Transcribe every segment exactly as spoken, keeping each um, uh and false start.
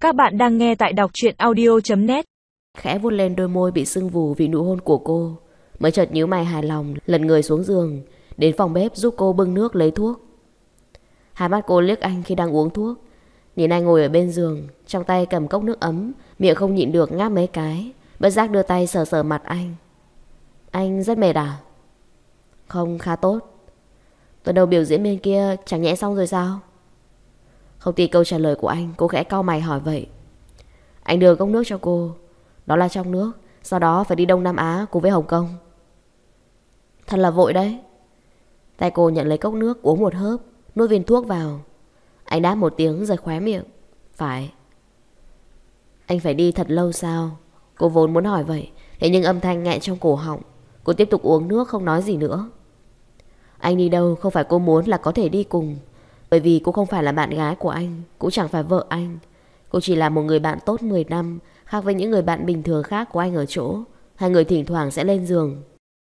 Các bạn đang nghe tại đọc truyện audio chấm net. Khẽ vuốt lên đôi môi bị sưng vù vì nụ hôn của cô, mới chợt nhíu mày hài lòng, lật người xuống giường, đến phòng bếp giúp cô bưng nước lấy thuốc. Hai mắt cô liếc anh khi đang uống thuốc, nhìn anh ngồi ở bên giường, trong tay cầm cốc nước ấm, miệng không nhịn được ngáp mấy cái, bất giác đưa tay sờ sờ mặt anh. Anh rất mệt à? Không, khá tốt. Tuần đầu biểu diễn bên kia chẳng nhẽ xong rồi sao? Không tin câu trả lời của anh, cô khẽ cau mày hỏi vậy. Anh đưa cốc nước cho cô. Đó là trong nước, sau đó phải đi Đông Nam Á cùng với Hồng Kông. Thật là vội đấy. Tay cô nhận lấy cốc nước, uống một hớp, nuốt viên thuốc vào. Anh đáp một tiếng giật khóe miệng. Phải. Anh phải đi thật lâu sao? Cô vốn muốn hỏi vậy, thế nhưng âm thanh nghẹn trong cổ họng. Cô tiếp tục uống nước không nói gì nữa. Anh đi đâu không phải cô muốn là có thể đi cùng, bởi vì cô không phải là bạn gái của anh, cũng chẳng phải vợ anh. Cô chỉ là một người bạn tốt mười năm, khác với những người bạn bình thường khác của anh ở chỗ hai người thỉnh thoảng sẽ lên giường.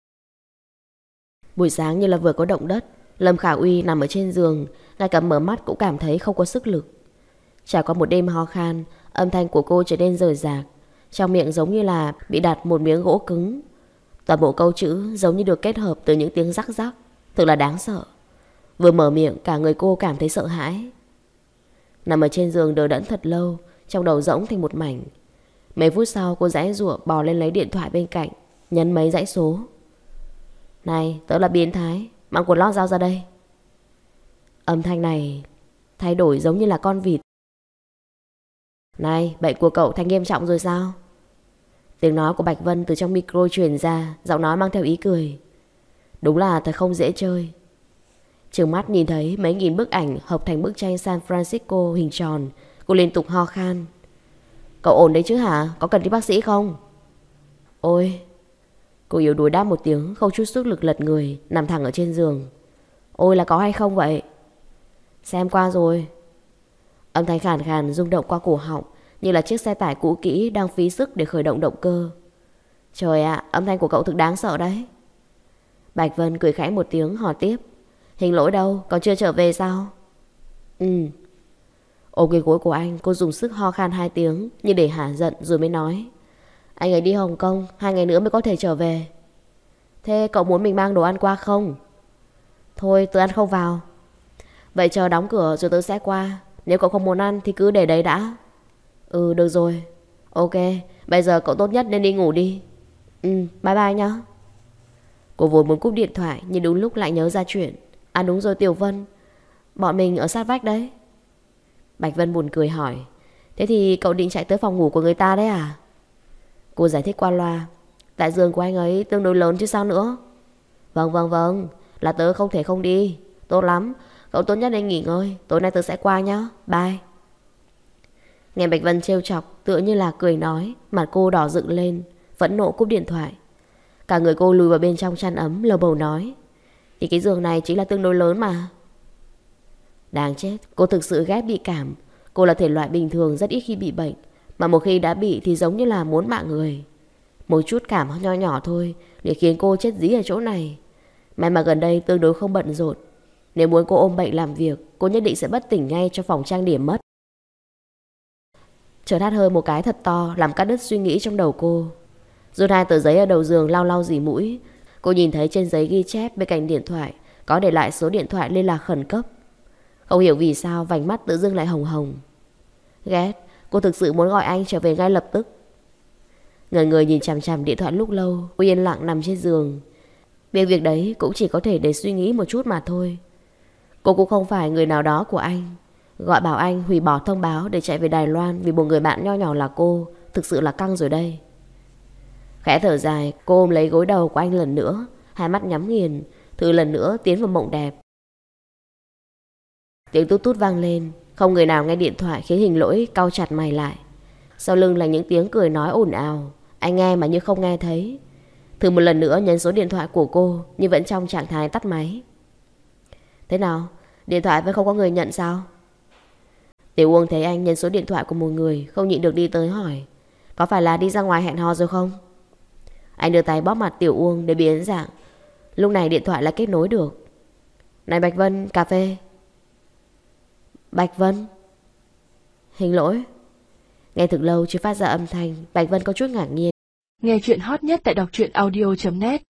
Buổi sáng như là vừa có động đất, Lâm Khả Uy nằm ở trên giường, ngay cả mở mắt cũng cảm thấy không có sức lực. Trải qua một đêm ho khan, âm thanh của cô trở nên rời rạc, trong miệng giống như là bị đặt một miếng gỗ cứng. Toàn bộ câu chữ giống như được kết hợp từ những tiếng rắc rắc, thực là đáng sợ. Vừa mở miệng cả người cô cảm thấy sợ hãi. Nằm ở trên giường đờ đẫn thật lâu, trong đầu rỗng thành một mảnh. Mấy phút sau cô giãy giụa bò lên lấy điện thoại bên cạnh, nhấn mấy dãy số. Này, tớ là biến thái, mang quần lót dao ra đây. Âm thanh này thay đổi giống như là con vịt. Này, bệnh của cậu thành nghiêm trọng rồi sao? Tiếng nói của Bạch Vân từ trong micro truyền ra, giọng nói mang theo ý cười. Đúng là thật không dễ chơi. Trừng mắt nhìn thấy mấy nghìn bức ảnh hợp thành bức tranh San Francisco hình tròn, cô liên tục ho khan. Cậu ổn đấy chứ hả? Có cần đi bác sĩ không? Ôi. Cô yếu đuối đáp một tiếng, không chút sức lực lật người, nằm thẳng ở trên giường. Ôi là có hay không vậy? Xem qua rồi. Âm thanh khàn khàn rung động qua cổ họng, như là chiếc xe tải cũ kỹ đang phí sức để khởi động động cơ. Trời ạ, âm thanh của cậu thực đáng sợ đấy. Bạch Vân cười khẽ một tiếng hỏi tiếp. Hình Lỗi đâu? Còn chưa trở về sao? Ừ. Ôm cái gối của anh, cô dùng sức ho khan hai tiếng như để hả giận rồi mới nói. Anh ấy đi Hồng Kông, hai ngày nữa mới có thể trở về. Thế cậu muốn mình mang đồ ăn qua không? Thôi tớ ăn không vào. Vậy chờ đóng cửa rồi tớ sẽ qua. Nếu cậu không muốn ăn thì cứ để đấy đã. Ừ được rồi. Ok, bây giờ cậu tốt nhất nên đi ngủ đi. Ừ, bye bye nhá. Cô vốn muốn cúp điện thoại, nhưng đúng lúc lại nhớ ra chuyện. À đúng rồi Tiểu Vân, bọn mình ở sát vách đấy. Bạch Vân buồn cười hỏi. Thế thì cậu định chạy tới phòng ngủ của người ta đấy à? Cô giải thích qua loa. Tại giường của anh ấy tương đối lớn chứ sao nữa. Vâng vâng vâng, là tớ không thể không đi. Tốt lắm, cậu tốt nhất nên nghỉ ngơi. Tối nay tớ sẽ qua nhá, bye. Nghe Bạch Vân trêu chọc, tựa như là cười nói, mặt cô đỏ dựng lên, phẫn nộ cúp điện thoại. Cả người cô lùi vào bên trong chăn ấm, lầu bầu nói. Thì cái giường này chính là tương đối lớn mà. Đáng chết, cô thực sự ghét bị cảm. Cô là thể loại bình thường rất ít khi bị bệnh, mà một khi đã bị thì giống như là muốn mạng người. Một chút cảm nho nhỏ thôi để khiến cô chết dí ở chỗ này. May mà gần đây tương đối không bận rộn. Nếu muốn cô ôm bệnh làm việc, cô nhất định sẽ bất tỉnh ngay cho phòng trang điểm mất. Chợt hắt hơi một cái thật to, làm cắt đứt suy nghĩ trong đầu cô. Rút hai tờ giấy ở đầu giường lau lau dì mũi. Cô nhìn thấy trên giấy ghi chép bên cạnh điện thoại có để lại số điện thoại liên lạc khẩn cấp. Không hiểu vì sao vành mắt tự dưng lại hồng hồng. Ghét, cô thực sự muốn gọi anh trở về ngay lập tức. Ngần người nhìn chằm chằm điện thoại lúc lâu, cô yên lặng nằm trên giường. Việc việc đấy cũng chỉ có thể để suy nghĩ một chút mà thôi. Cô cũng không phải người nào đó của anh. Gọi bảo anh hủy bỏ thông báo để chạy về Đài Loan vì một người bạn nho nhỏ là cô, thực sự là căng rồi đây. Khẽ thở dài, cô ôm lấy gối đầu của anh lần nữa, hai mắt nhắm nghiền, thử lần nữa tiến vào mộng đẹp. Tiếng tút tút vang lên, không người nào nghe điện thoại khiến Hình Lỗi cau chặt mày lại. Sau lưng là những tiếng cười nói ồn ào, anh nghe mà như không nghe thấy. Thử một lần nữa nhấn số điện thoại của cô, nhưng vẫn trong trạng thái tắt máy. Thế nào, điện thoại vẫn không có người nhận sao? Tiểu Uông thấy anh nhấn số điện thoại của một người, không nhịn được đi tới hỏi. Có phải là đi ra ngoài hẹn hò rồi không? Anh đưa tay bóp mặt Tiểu Uông để biến dạng. Lúc này điện thoại lại kết nối được. Này Bạch Vân, cà phê. Bạch Vân. Hình Lỗi. Nghe thực lâu chưa phát ra âm thanh, Bạch Vân có chút ngạc nhiên. Nghe chuyện hot nhất tại đọc truyện audio chấm net.